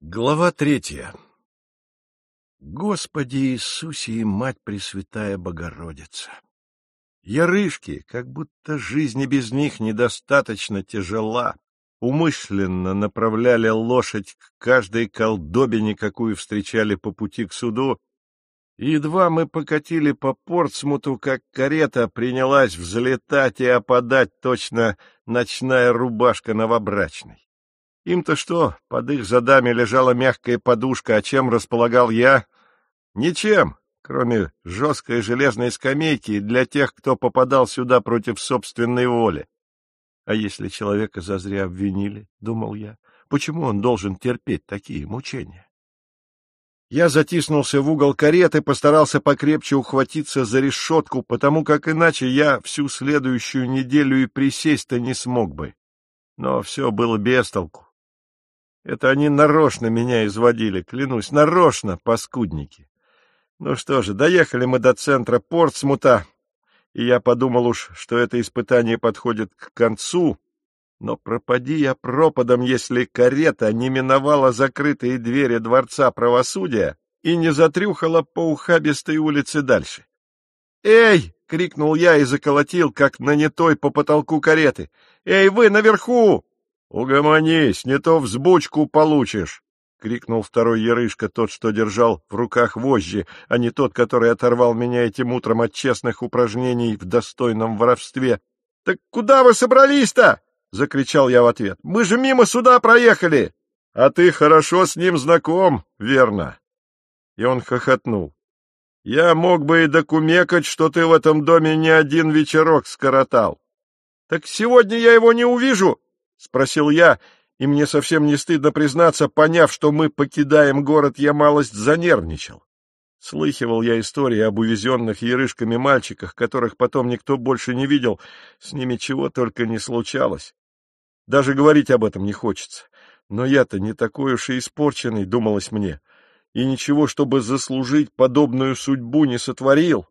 Глава 3. Господи Иисусе и Мать Пресвятая Богородица! Ярышки, как будто жизнь и без них недостаточно тяжела, умышленно направляли лошадь к каждой колдобине, какую встречали по пути к суду, и едва мы покатили по Портсмуту, как карета принялась взлетать и опадать точно ночная рубашка новобрачной. Им-то что, под их задами лежала мягкая подушка, а чем располагал я? Ничем, кроме жесткой железной скамейки для тех, кто попадал сюда против собственной воли. А если человека зазря обвинили, — думал я, — почему он должен терпеть такие мучения? Я затиснулся в угол кареты, постарался покрепче ухватиться за решетку, потому как иначе я всю следующую неделю и присесть-то не смог бы. Но все было без толку. Это они нарочно меня изводили, клянусь, нарочно, паскудники. Ну что же, доехали мы до центра Портсмута, и я подумал уж, что это испытание подходит к концу, но пропади я пропадом, если карета не миновала закрытые двери Дворца правосудия и не затрюхала по ухабистой улице дальше. «Эй!» — крикнул я и заколотил, как нанятой по потолку кареты. «Эй, вы наверху!» «Угомонись, не то взбучку получишь!» — крикнул второй ярышка, тот, что держал в руках вожжи, а не тот, который оторвал меня этим утром от честных упражнений в достойном воровстве. — Так куда вы собрались-то? — закричал я в ответ. — Мы же мимо суда проехали! — А ты хорошо с ним знаком, верно? И он хохотнул. — Я мог бы и докумекать, что ты в этом доме не один вечерок скоротал. — Так сегодня я его не увижу! — спросил я, и мне совсем не стыдно признаться, поняв, что мы покидаем город, я малость занервничал. Слыхивал я истории об увезенных ярышками мальчиках, которых потом никто больше не видел, с ними чего только не случалось. Даже говорить об этом не хочется. Но я-то не такой уж и испорченный, думалось мне, и ничего, чтобы заслужить подобную судьбу, не сотворил.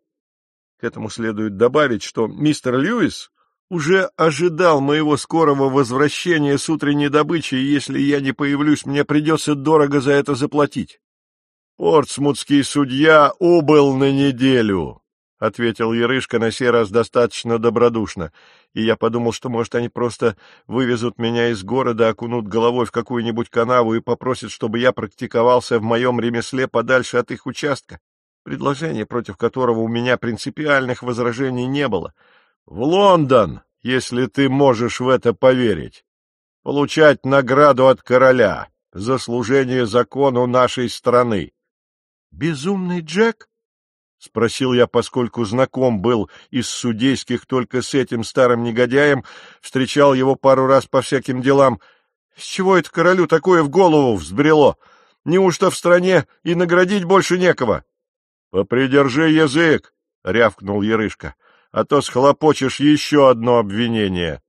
К этому следует добавить, что мистер Льюис уже ожидал моего скорого возвращения с утренней добычи, и если я не появлюсь, мне придется дорого за это заплатить. — Портсмутский судья убыл на неделю, — ответил ярышка на сей раз достаточно добродушно, и я подумал, что, может, они просто вывезут меня из города, окунут головой в какую-нибудь канаву и попросят, чтобы я практиковался в моем ремесле подальше от их участка, предложение, против которого у меня принципиальных возражений не было. В Лондон, если ты можешь в это поверить, получать награду от короля за служение закону нашей страны. — Безумный Джек? — спросил я, поскольку знаком был из судейских только с этим старым негодяем, встречал его пару раз по всяким делам. С чего это королю такое в голову взбрело? Неужто в стране и наградить больше некого? — Попридержи язык, — рявкнул ярышка, — а то схлопочешь еще одно обвинение.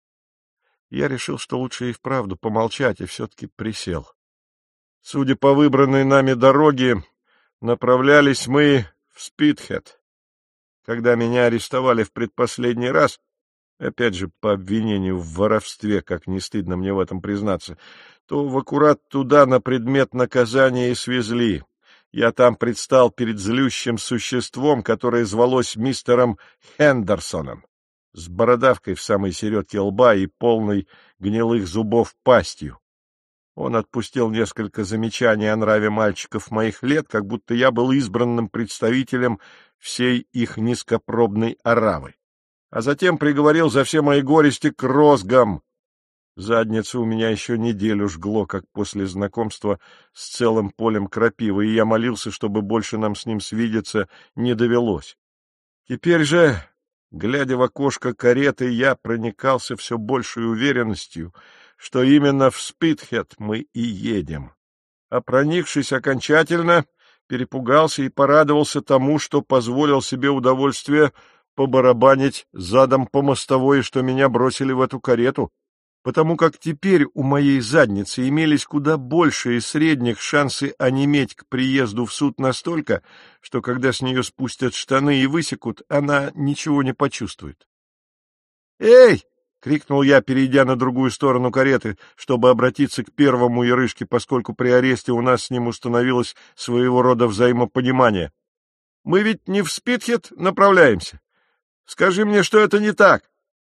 Я решил, что лучше и вправду помолчать, и все-таки присел. Судя по выбранной нами дороге, направлялись мы в Спитхед. Когда меня арестовали в предпоследний раз, опять же по обвинению в воровстве, как не стыдно мне в этом признаться, то в аккурат туда на предмет наказания и свезли. Я там предстал перед злющим существом, которое звалось мистером Хендерсоном, с бородавкой в самой середке лба и полной гнилых зубов пастью. Он отпустил несколько замечаний о нраве мальчиков моих лет, как будто я был избранным представителем всей их низкопробной оравы, а затем приговорил за все мои горести к розгам. Задницу у меня еще неделю жгло, как после знакомства с целым полем крапивы, и я молился, чтобы больше нам с ним свидеться не довелось. Теперь же, глядя в окошко кареты, я проникался все большей уверенностью, что именно в Спитхед мы и едем. А проникшись окончательно, перепугался и порадовался тому, что позволил себе удовольствие побарабанить задом по мостовой, что меня бросили в эту карету, потому как теперь у моей задницы имелись куда большие средних шансы онеметь к приезду в суд настолько, что когда с нее спустят штаны и высекут, она ничего не почувствует. — Эй, — крикнул я, перейдя на другую сторону кареты, чтобы обратиться к первому Ярышке, поскольку при аресте у нас с ним установилось своего рода взаимопонимание. — Мы ведь не в Спитхед направляемся. Скажи мне, что это не так.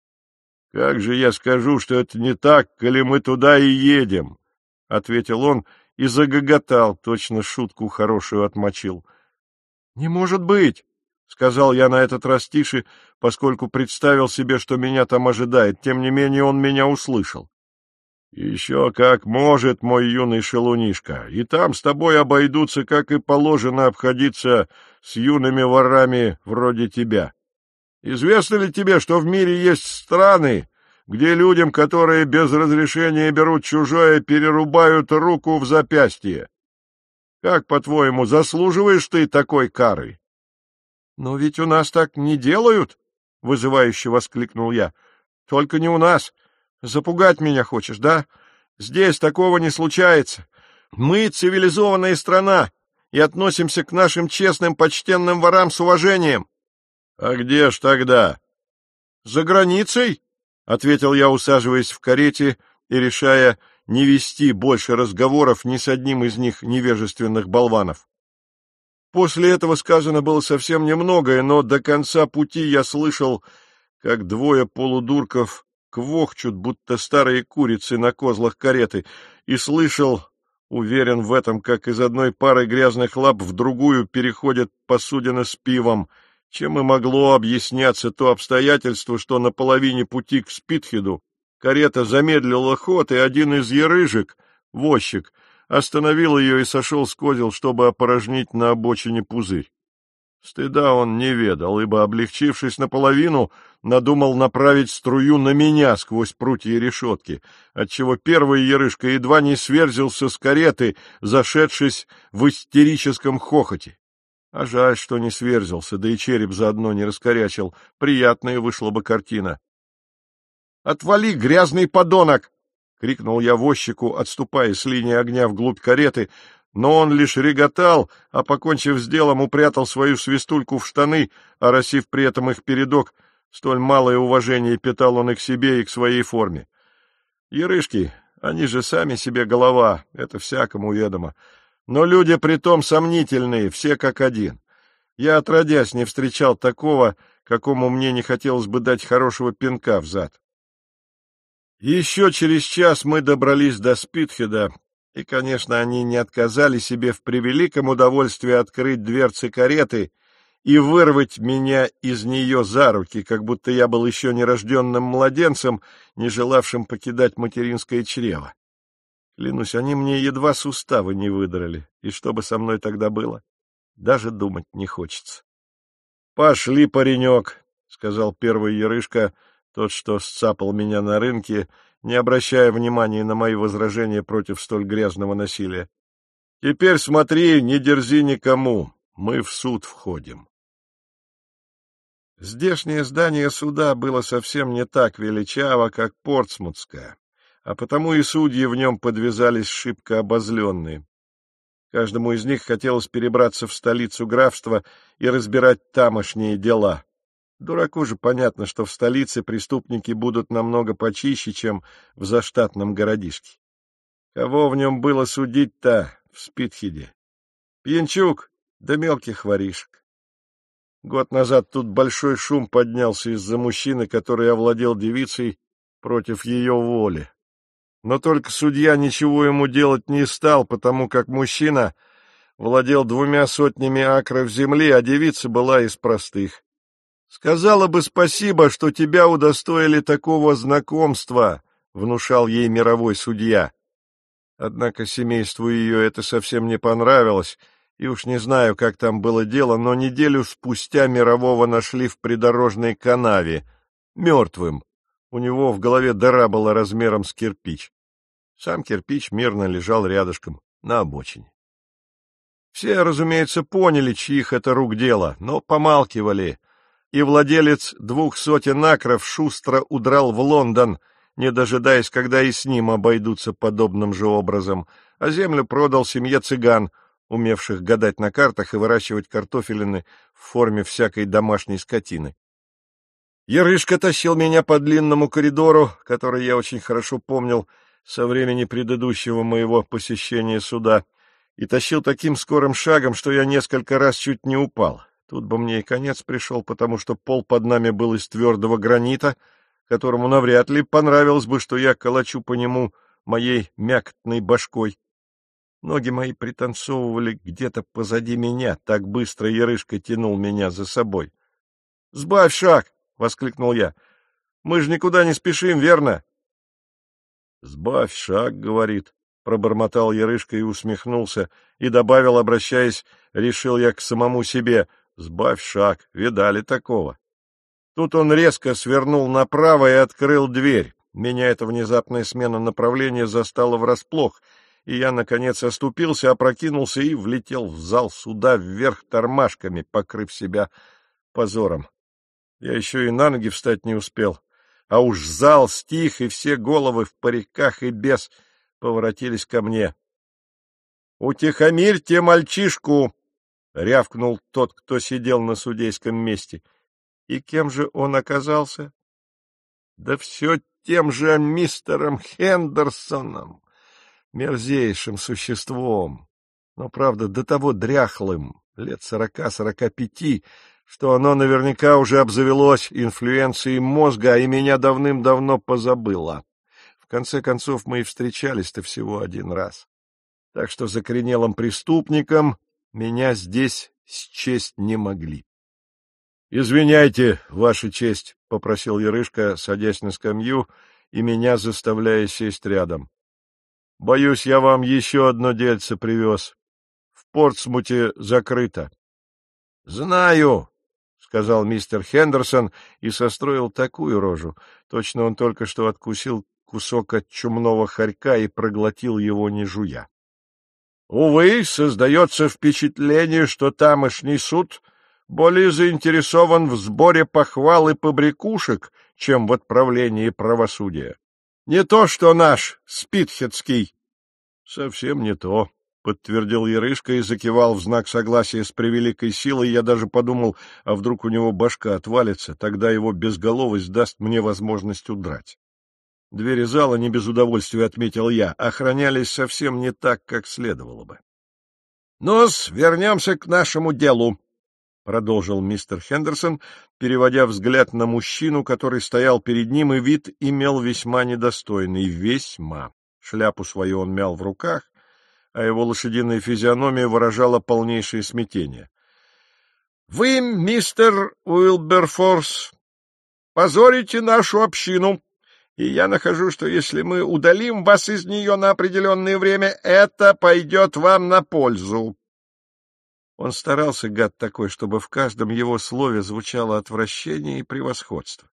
— Как же я скажу, что это не так, коли мы туда и едем? — ответил он и загоготал, точно шутку хорошую отмочил. — Не может быть! — сказал я на этот раз тише, поскольку представил себе, что меня там ожидает. Тем не менее он меня услышал. — Еще как может, мой юный шалунишка, и там с тобой обойдутся, как и положено обходиться с юными ворами вроде тебя. Известно ли тебе, что в мире есть страны, где людям, которые без разрешения берут чужое, перерубают руку в запястье? Как, по-твоему, заслуживаешь ты такой кары? — Но ведь у нас так не делают, — вызывающе воскликнул я. — Только не у нас. Запугать меня хочешь, да? Здесь такого не случается. Мы цивилизованная страна и относимся к нашим честным, почтенным ворам с уважением. — А где ж тогда? — За границей, — ответил я, усаживаясь в карете и решая не вести больше разговоров ни с одним из них невежественных болванов. После этого сказано было совсем немногое, но до конца пути я слышал, как двое полудурков квохчут, будто старые курицы на козлах кареты, и слышал, уверен в этом, как из одной пары грязных лап в другую переходят посудины с пивом, чем и могло объясняться то обстоятельство, что на половине пути к Спитхеду карета замедлила ход, и один из ярыжек, возчик, остановил ее и сошел с козел, чтобы опорожнить на обочине пузырь. Стыда он не ведал, ибо, облегчившись наполовину, надумал направить струю на меня сквозь прутья решетки, отчего первый ярышка едва не сверзился с кареты, зашедшись в истерическом хохоте. А жаль, что не сверзился, да и череп заодно не раскорячил. Приятная вышла бы картина. — Отвали, грязный подонок! — крикнул я возчику, отступая с линии огня вглубь кареты, но он лишь реготал, а, покончив с делом, упрятал свою свистульку в штаны, оросив при этом их передок. Столь малое уважение питал он и к себе, и к своей форме. Ярышки, они же сами себе голова, это всякому ведомо. Но люди притом сомнительные, все как один. Я, отродясь, не встречал такого, какому мне не хотелось бы дать хорошего пинка взад. Еще через час мы добрались до Спитхеда, и, конечно, они не отказали себе в превеликом удовольствии открыть дверцы кареты и вырвать меня из нее за руки, как будто я был еще нерожденным младенцем, не желавшим покидать материнское чрево. Клянусь, они мне едва суставы не выдрали, и что бы со мной тогда было, даже думать не хочется. — Пошли, паренек, — сказал первый ярышка, тот, что сцапал меня на рынке, не обращая внимания на мои возражения против столь грязного насилия. — Теперь смотри, не дерзи никому, мы в суд входим. Здешнее здание суда было совсем не так величаво, как Портсмутское, а потому и судьи в нем подвязались шибко обозленные. Каждому из них хотелось перебраться в столицу графства и разбирать тамошние дела. Дураку же понятно, что в столице преступники будут намного почище, чем в заштатном городишке. Кого в нем было судить-то в Спитхеде? Пьянчук да мелких воришек. Год назад тут большой шум поднялся из-за мужчины, который овладел девицей против ее воли. Но только судья ничего ему делать не стал, потому как мужчина владел 200 акров земли, а девица была из простых. «Сказала бы спасибо, что тебя удостоили такого знакомства», — внушал ей мировой судья. Однако семейству ее это совсем не понравилось, и уж не знаю, как там было дело, но неделю спустя мирового нашли в придорожной канаве, мертвым. У него в голове дыра была размером с кирпич. Сам кирпич мирно лежал рядышком, на обочине. Все, разумеется, поняли, чьих это рук дело, но помалкивали, и владелец 200 акров шустро удрал в Лондон, не дожидаясь, когда и с ним обойдутся подобным же образом, а землю продал семье цыган, умевших гадать на картах и выращивать картофелины в форме всякой домашней скотины. Ярышка тащил меня по длинному коридору, который я очень хорошо помнил со времени предыдущего моего посещения суда, и тащил таким скорым шагом, что я несколько раз чуть не упал. Тут бы мне и конец пришел, потому что пол под нами был из твердого гранита, которому навряд ли понравилось бы, что я колочу по нему моей мякотной башкой. Ноги мои пританцовывали где-то позади меня, так быстро Ярышка тянул меня за собой. — Сбавь шаг! — воскликнул я. — Мы же никуда не спешим, верно? — Сбавь шаг, — говорит, — пробормотал Ярышка и усмехнулся, и добавил, обращаясь, решил я к самому себе, — сбавь шаг, видали такого. Тут он резко свернул направо и открыл дверь. Меня эта внезапная смена направления застала врасплох, и я, наконец, оступился, опрокинулся и влетел в зал суда вверх тормашками, покрыв себя позором. Я еще и на ноги встать не успел, а уж зал стих, и все головы в париках и без поворотились ко мне. — Утихомирьте мальчишку! — рявкнул тот, кто сидел на судейском месте. И кем же он оказался? Да все тем же мистером Хендерсоном, мерзейшим существом, но, правда, до того дряхлым, лет 40-45, что оно наверняка уже обзавелось инфлюенцией мозга, и меня давным-давно позабыло. В конце концов, мы и встречались-то всего один раз. Так что закоренелым преступником меня здесь счесть не могли. — Извиняйте, Ваша честь, — попросил Ярышка, садясь на скамью и меня заставляя сесть рядом. — Боюсь, я вам еще одно дельце привез. В Портсмуте закрыто. — Знаю, — сказал мистер Хендерсон и состроил такую рожу. Точно он только что откусил кусок от чумного хорька и проглотил его, не жуя. — Увы, создается впечатление, что тамошний суд более заинтересован в сборе похвал и побрякушек, чем в отправлении правосудия. Не то, что наш Спитхетский. — Совсем не то, — подтвердил Ярышка и закивал в знак согласия с превеликой силой. Я даже подумал, а вдруг у него башка отвалится, тогда его безголовость даст мне возможность удрать. Двери зала, не без удовольствия отметил я, охранялись совсем не так, как следовало бы. — Ну-с, вернемся к нашему делу, — продолжил мистер Хендерсон, переводя взгляд на мужчину, который стоял перед ним, и вид имел весьма недостойный, весьма. Шляпу свою он мял в руках, а его лошадиная физиономия выражала полнейшее смятение. — Вы, мистер Уилберфорс, позорите нашу общину, и я нахожу, что если мы удалим вас из нее на определенное время, это пойдет вам на пользу. Он старался, гад такой, чтобы в каждом его слове звучало отвращение и превосходство.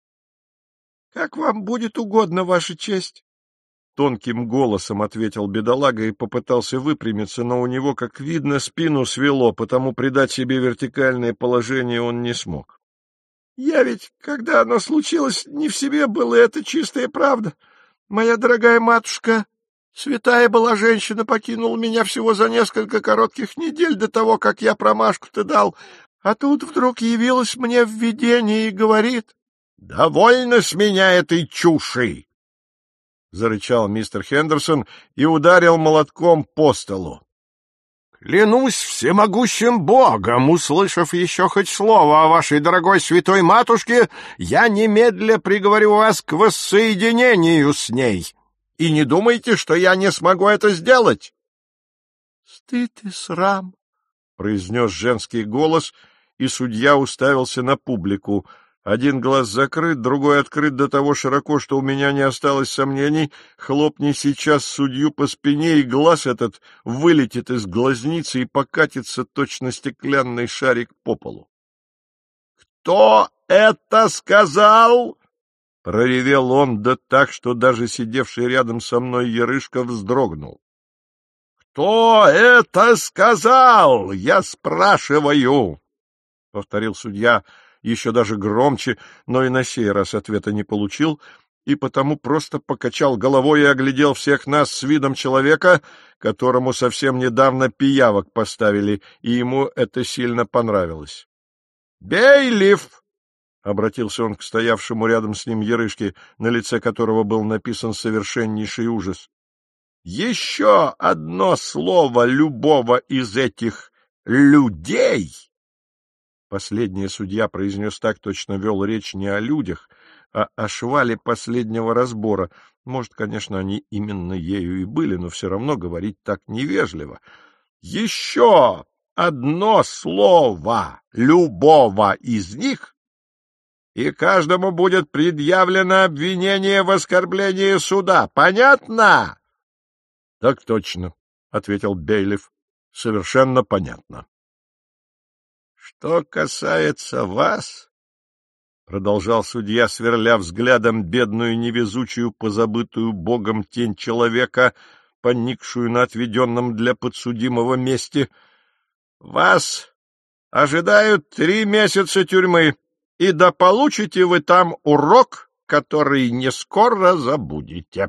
— Как вам будет угодно, Ваша честь? — тонким голосом ответил бедолага и попытался выпрямиться, но у него, как видно, спину свело, потому придать себе вертикальное положение он не смог. — Я ведь, когда оно случилось, не в себе было, это чистая правда. Моя дорогая матушка, святая была женщина, покинула меня всего за несколько коротких недель до того, как я промашку-то дал, а тут вдруг явилась мне в видении и говорит: — Довольно с меня этой чуши! — зарычал мистер Хендерсон и ударил молотком по столу. — Клянусь всемогущим Богом, услышав еще хоть слово о вашей дорогой святой матушке, я немедля приговорю вас к воссоединению с ней. И не думайте, что я не смогу это сделать. — Стыд и срам, — произнес женский голос, и судья уставился на публику. Один глаз закрыт, другой открыт до того широко, что у меня не осталось сомнений. Хлопни сейчас судью по спине, и глаз этот вылетит из глазницы и покатится точно стеклянный шарик по полу. — Кто это сказал? — проревел он, да так, что даже сидевший рядом со мной Ярышка вздрогнул. — Кто это сказал? Я спрашиваю! — повторил судья еще даже громче, но и на сей раз ответа не получил, и потому просто покачал головой и оглядел всех нас с видом человека, которому совсем недавно пиявок поставили, и ему это сильно понравилось. — Бейлиф! — обратился он к стоявшему рядом с ним Ярышке, на лице которого был написан совершеннейший ужас. — Еще одно слово любого из этих людей! Последнее судья произнес так, точно вел речь не о людях, а о швале последнего разбора. Может, конечно, они именно ею и были, но все равно говорить так невежливо. Еще одно слово любого из них, и каждому будет предъявлено обвинение в оскорблении суда. Понятно? — Так точно, — ответил Бейлиф. — Совершенно понятно. — Что касается вас, — продолжал судья, сверля взглядом бедную невезучую, позабытую Богом тень человека, поникшую на отведенном для подсудимого месте, — вас ожидают 3 месяца тюрьмы, и да получите вы там урок, который не скоро забудете.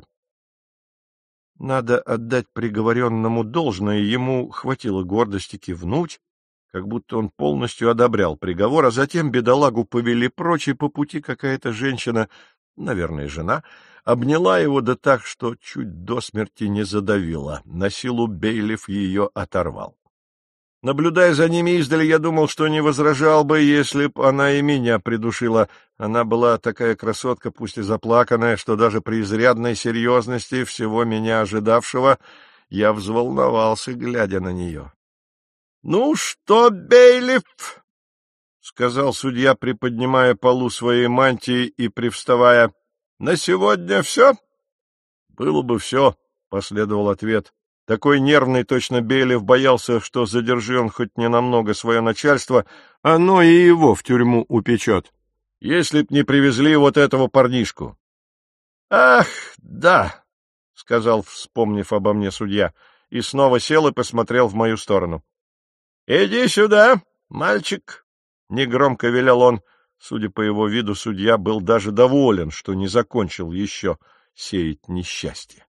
Надо отдать приговоренному должное, ему хватило гордости кивнуть, как будто он полностью одобрял приговор, а затем бедолагу повели прочь, и по пути какая-то женщина, наверное, жена, обняла его да так, что чуть до смерти не задавила. На силу Бейлиф ее оторвал. Наблюдая за ними издали, я думал, что не возражал бы, если б она и меня придушила. Она была такая красотка, пусть и заплаканная, что даже при изрядной серьезности всего меня ожидавшего я взволновался, глядя на нее. — Ну что, Бейлиф, — сказал судья, приподнимая полу своей мантии и привставая, — на сегодня все? — Было бы все, — последовал ответ. Такой нервный, точно Бейлиф боялся, что задержи он хоть ненамного свое начальство, оно и его в тюрьму упечет, если б не привезли вот этого парнишку. — Ах, да, — сказал, вспомнив обо мне судья, и снова сел и посмотрел в мою сторону. — Иди сюда, мальчик, — негромко велел он. Судя по его виду, судья был даже доволен, что не закончил еще сеять несчастье.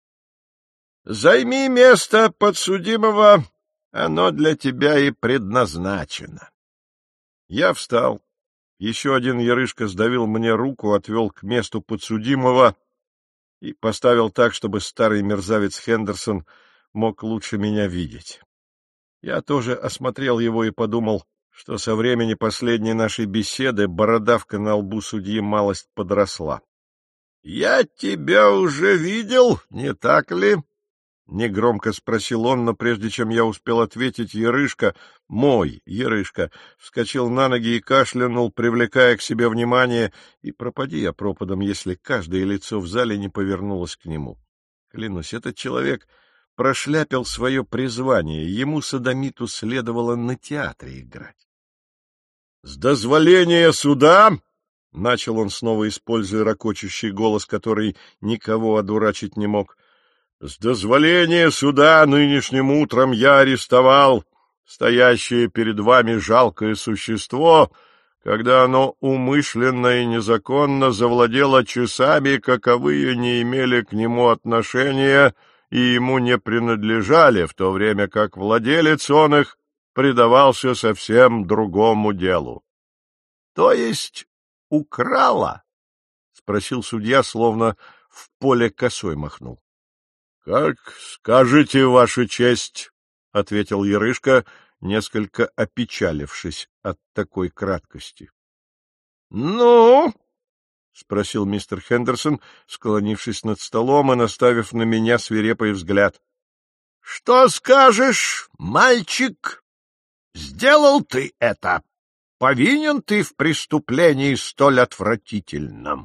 Займи место подсудимого, оно для тебя и предназначено. Я встал. Еще один Ярышка сдавил мне руку, отвел к месту подсудимого и поставил так, чтобы старый мерзавец Хендерсон мог лучше меня видеть. Я тоже осмотрел его и подумал, что со времени последней нашей беседы бородавка на лбу судьи малость подросла. — Я тебя уже видел, не так ли? — негромко спросил он, но прежде чем я успел ответить, Ярышка, мой Ярышка, вскочил на ноги и кашлянул, привлекая к себе внимание, и пропади я пропадом, если каждое лицо в зале не повернулось к нему. Клянусь, этот человек прошляпил свое призвание, ему, содомиту, следовало на театре играть. — С дозволения суда! — начал он, снова используя ракочущий голос, который никого одурачить не мог. — С дозволения суда нынешним утром я арестовал стоящее перед вами жалкое существо, когда оно умышленно и незаконно завладело часами, каковые не имели к нему отношения и ему не принадлежали, в то время как владелец он их предавался совсем другому делу. — То есть украла? — спросил судья, словно в поле косой махнул. — Как скажете, Ваша честь, — ответил Ярышка, несколько опечалившись от такой краткости. — Ну? — спросил мистер Хендерсон, склонившись над столом и наставив на меня свирепый взгляд. — Что скажешь, мальчик? Сделал ты это? Повинен ты в преступлении столь отвратительном?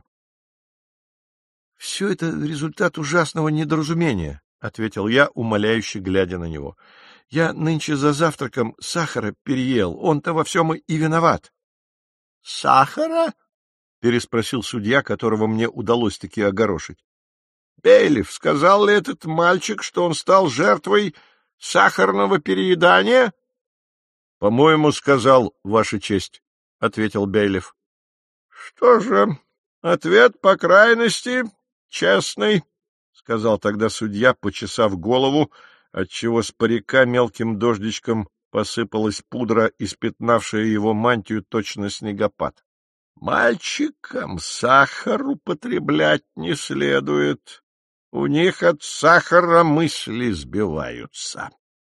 — Все это результат ужасного недоразумения, — ответил я, умоляюще глядя на него. — Я нынче за завтраком сахара переел, он-то во всем и виноват. — Сахара? — переспросил судья, которого мне удалось-таки огорошить. — Бейлиф, сказал ли этот мальчик, что он стал жертвой сахарного переедания? — По-моему, сказал, Ваша честь, — ответил Бейлиф. — Что же, ответ по крайности честный, — сказал тогда судья, почесав голову, отчего с парика мелким дождичком посыпалась пудра, испятнавшая его мантию точно снегопад. Мальчикам сахар употреблять не следует. У них от сахара мысли сбиваются.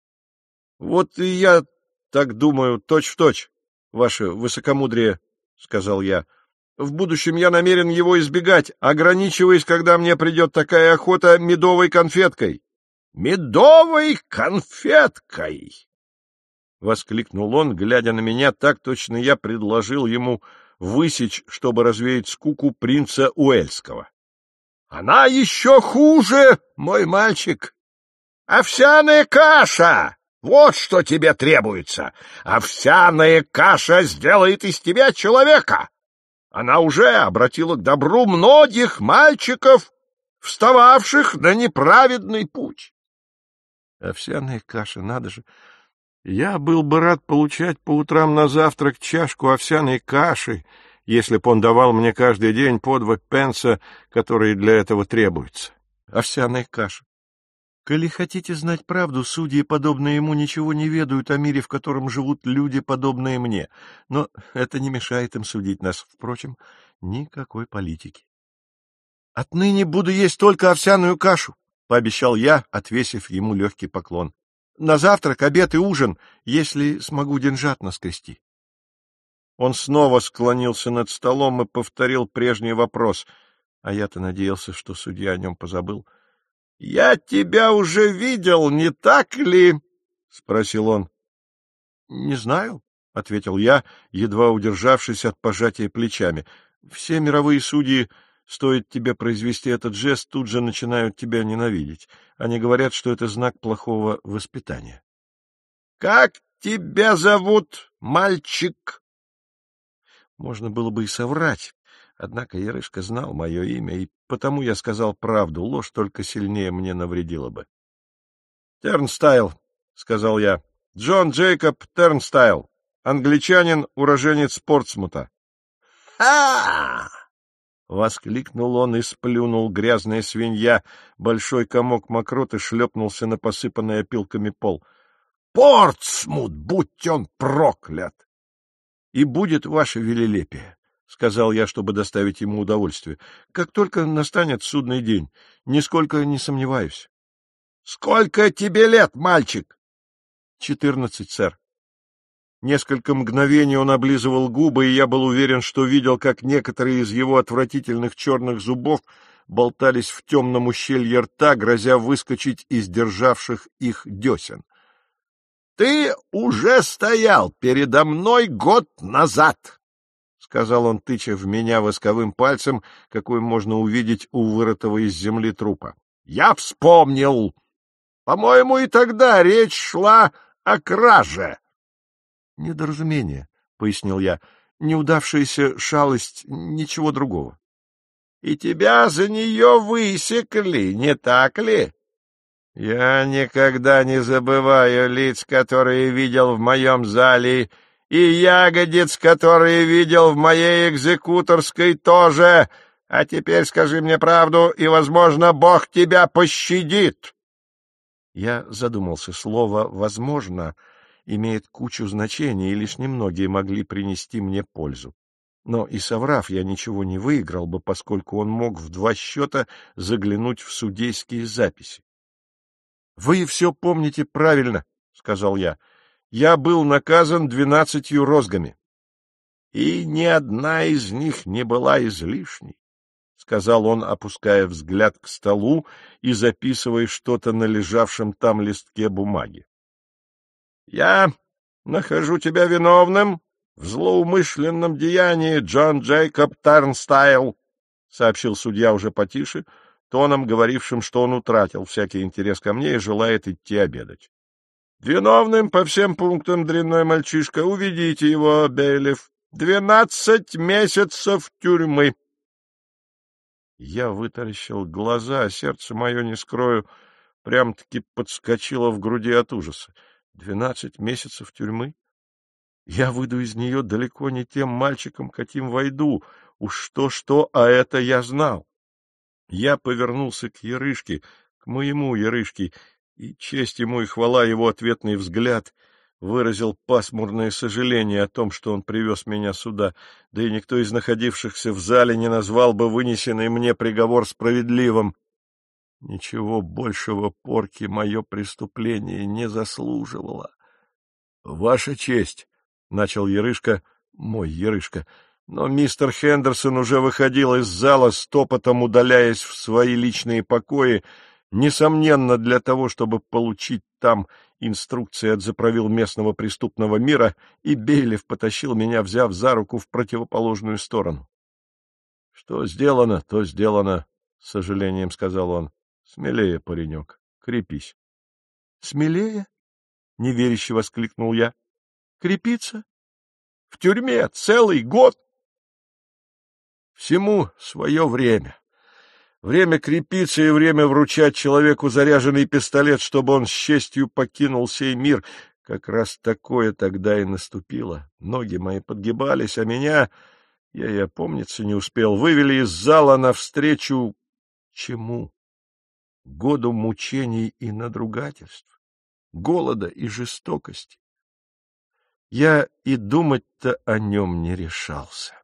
— Вот и я так думаю, точь-в-точь, ваше высокомудрие, — сказал я. — В будущем я намерен его избегать, ограничиваясь, когда мне придет такая охота, медовой конфеткой. — Медовой конфеткой! — воскликнул он, глядя на меня так, точно я предложил ему высечь, чтобы развеять скуку, принца Уэльского. — Она еще хуже, мой мальчик! Овсяная каша! Вот что тебе требуется! Овсяная каша сделает из тебя человека! Она уже обратила к добру многих мальчиков, встававших на неправедный путь. Овсяная каша, надо же! Я был бы рад получать по утрам на завтрак чашку овсяной каши, если б он давал мне каждый день по 2 пенса, которые для этого требуются. Овсяная каша. Коли хотите знать правду, судьи, подобные ему, ничего не ведают о мире, в котором живут люди, подобные мне. Но это не мешает им судить нас. Впрочем, никакой политики. — Отныне буду есть только овсяную кашу, — пообещал я, отвесив ему легкий поклон. — На завтрак, обед и ужин, если смогу деньжат наскрести. Он снова склонился над столом и повторил прежний вопрос, а я-то надеялся, что судья о нем позабыл. — Я тебя уже видел, не так ли? — спросил он. — Не знаю, — ответил я, едва удержавшись от пожатия плечами. — Все мировые судьи, стоит тебе произвести этот жест, тут же начинают тебя ненавидеть. Они говорят, что это знак плохого воспитания. — Как тебя зовут, мальчик? Можно было бы и соврать. Однако Ярышка знал мое имя, и потому я сказал правду, ложь только сильнее мне навредила бы. — Тернстайл, — сказал я, — Джон Джейкоб Тернстайл, англичанин, уроженец Портсмута. — Ха! — воскликнул он и сплюнул грязная свинья. Большой комок мокроты шлепнулся на посыпанный опилками пол. — Портсмут, будь он проклят! — И будет ваше велелепие, — сказал я, чтобы доставить ему удовольствие. — Как только настанет судный день, нисколько не сомневаюсь. — Сколько тебе лет, мальчик? — 14, сэр. Несколько мгновений он облизывал губы, и я был уверен, что видел, как некоторые из его отвратительных черных зубов болтались в темном ущелье рта, грозя выскочить из державших их десен. — Ты уже стоял передо мной год назад, — сказал он, тыча в меня восковым пальцем, какой можно увидеть у вырытого из земли трупа. — Я вспомнил. По-моему, и тогда речь шла о краже. — Недоразумение, — пояснил я, — неудавшаяся шалость, ничего другого. — И тебя за нее высекли, не так ли? — Я никогда не забываю лиц, которые видел в моем зале, и ягодиц, которые видел в моей экзекуторской тоже. А теперь скажи мне правду, и, возможно, Бог тебя пощадит. Я задумался. Слово «возможно» имеет кучу значений, и лишь немногие могли принести мне пользу. Но и соврав, я ничего не выиграл бы, поскольку он мог в 2 счета заглянуть в судейские записи. — Вы все помните правильно, — сказал я. — Я был наказан 12 розгами. — И ни одна из них не была излишней, — сказал он, опуская взгляд к столу и записывая что-то на лежавшем там листке бумаги. — Я нахожу тебя виновным в злоумышленном деянии, Джон Джейкоб Тернстайл, — сообщил судья уже потише, тоном, говорившим, что он утратил всякий интерес ко мне и желает идти обедать. — Виновным по всем пунктам, дрянной мальчишка. Уведите его, бейлиф. 12 месяцев тюрьмы. Я вытаращил глаза, а сердце мое, не скрою, прям-таки подскочило в груди от ужаса. 12 месяцев тюрьмы? Я выйду из нее далеко не тем мальчиком, каким войду. Уж что-что, а это я знал. Я повернулся к Ярышке, к моему Ярышке, и честь ему и хвала его ответный взгляд выразил пасмурное сожаление о том, что он привез меня сюда, да и никто из находившихся в зале не назвал бы вынесенный мне приговор справедливым. Ничего большего порки мое преступление не заслуживало. — Ваша честь, — начал Ярышка, мой Ярышка, но мистер Хендерсон уже выходил из зала, стопотом удаляясь в свои личные покои, несомненно, для того, чтобы получить там инструкции от заправил местного преступного мира, и Бейлиф потащил меня, взяв за руку, в противоположную сторону. — Что сделано, то сделано, — с сожалением сказал он. — Смелее, паренек, крепись. — Смелее? — неверяще воскликнул я. — Крепиться? В тюрьме целый год? Всему свое время. Время крепиться и время вручать человеку заряженный пистолет, чтобы он с честью покинул сей мир. Как раз такое тогда и наступило. Ноги мои подгибались, а меня, я и опомниться не успел, вывели из зала навстречу чему? Году мучений и надругательств, голода и жестокости. Я и думать-то о нем не решался.